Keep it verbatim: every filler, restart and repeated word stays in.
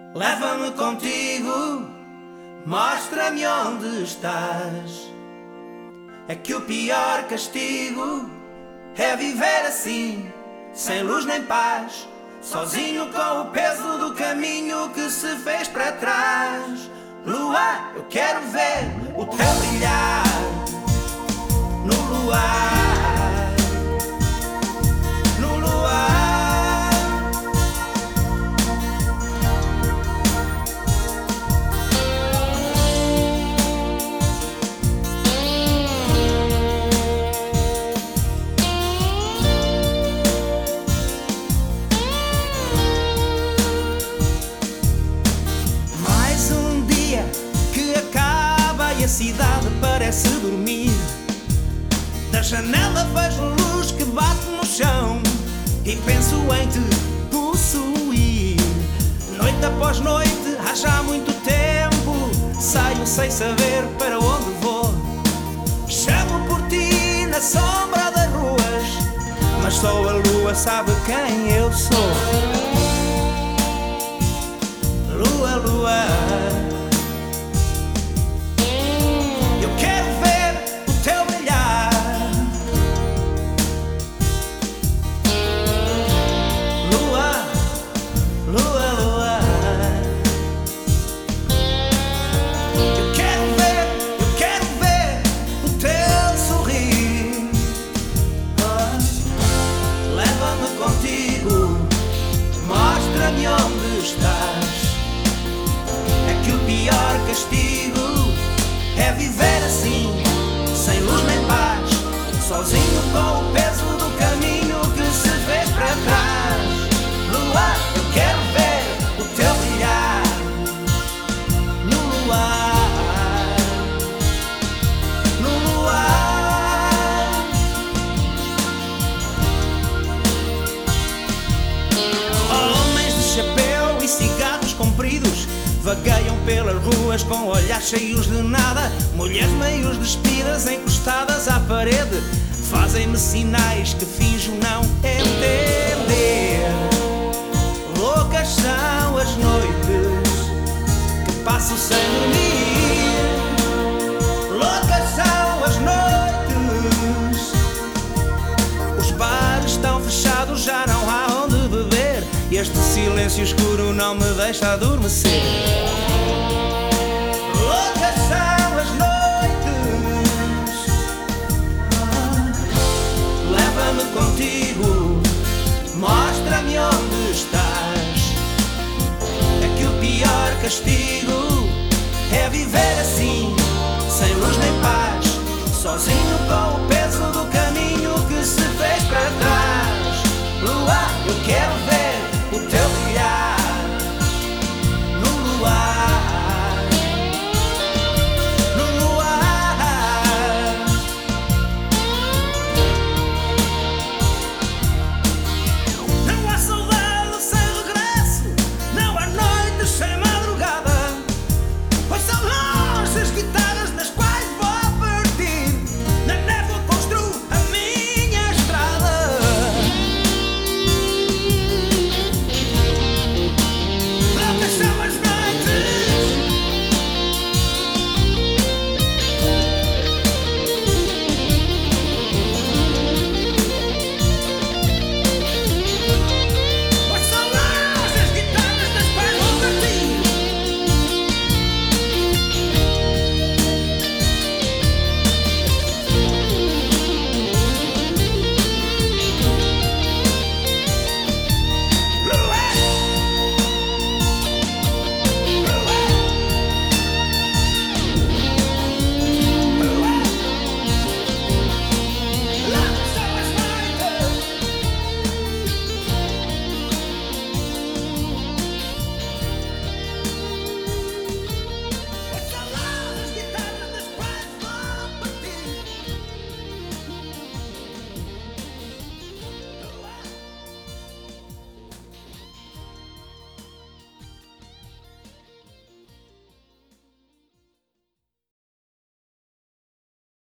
Leva-me contigo, mostra-me onde estás. É que o pior castigo é viver assim, sem luz nem paz, sozinho com o peso do caminho que se fez para trás. Lua, eu quero ver o teu brilhar no luar, no luar. Mais um dia que acaba e a cidade parece dormir. Da janela vejo luz que bate no chão e penso em te possuir. Noite após noite, há já muito tempo, saio sem saber para onde vou. Chamo por ti na sombra das ruas, mas só a lua sabe quem eu sou. Lua, lua, eu quero ver o teu brilhar. Lua, lua, lua, eu quero ver, eu quero ver o teu sorrir. Oh, leva-me contigo, mostra-me onde estás. É que o pior castigo é viver assim, sem luz nem paz, sozinho com o peso do caminho que se fez para trás. Lua, eu quero ver o teu brilhar no luar, no luar. Homens de chapéu e cigarros compridos vagueiam pelas ruas com olhares cheios de nada. Mulheres meio despidas, encostadas à parede, fazem-me sinais que finjo não entender. Loucas são as noites que passo sem dormir. Loucas são as noites, os bares estão fechados, já não há onde beber, e este silêncio escuro não me deixa adormecer. Loucas são as noites, ah, leva-me contigo, mostra-me onde estás. É que o pior castigo é viver assim, sem luz nem paz, sozinho com o peso do caminho que se fez para trás. Lua, eu quero ver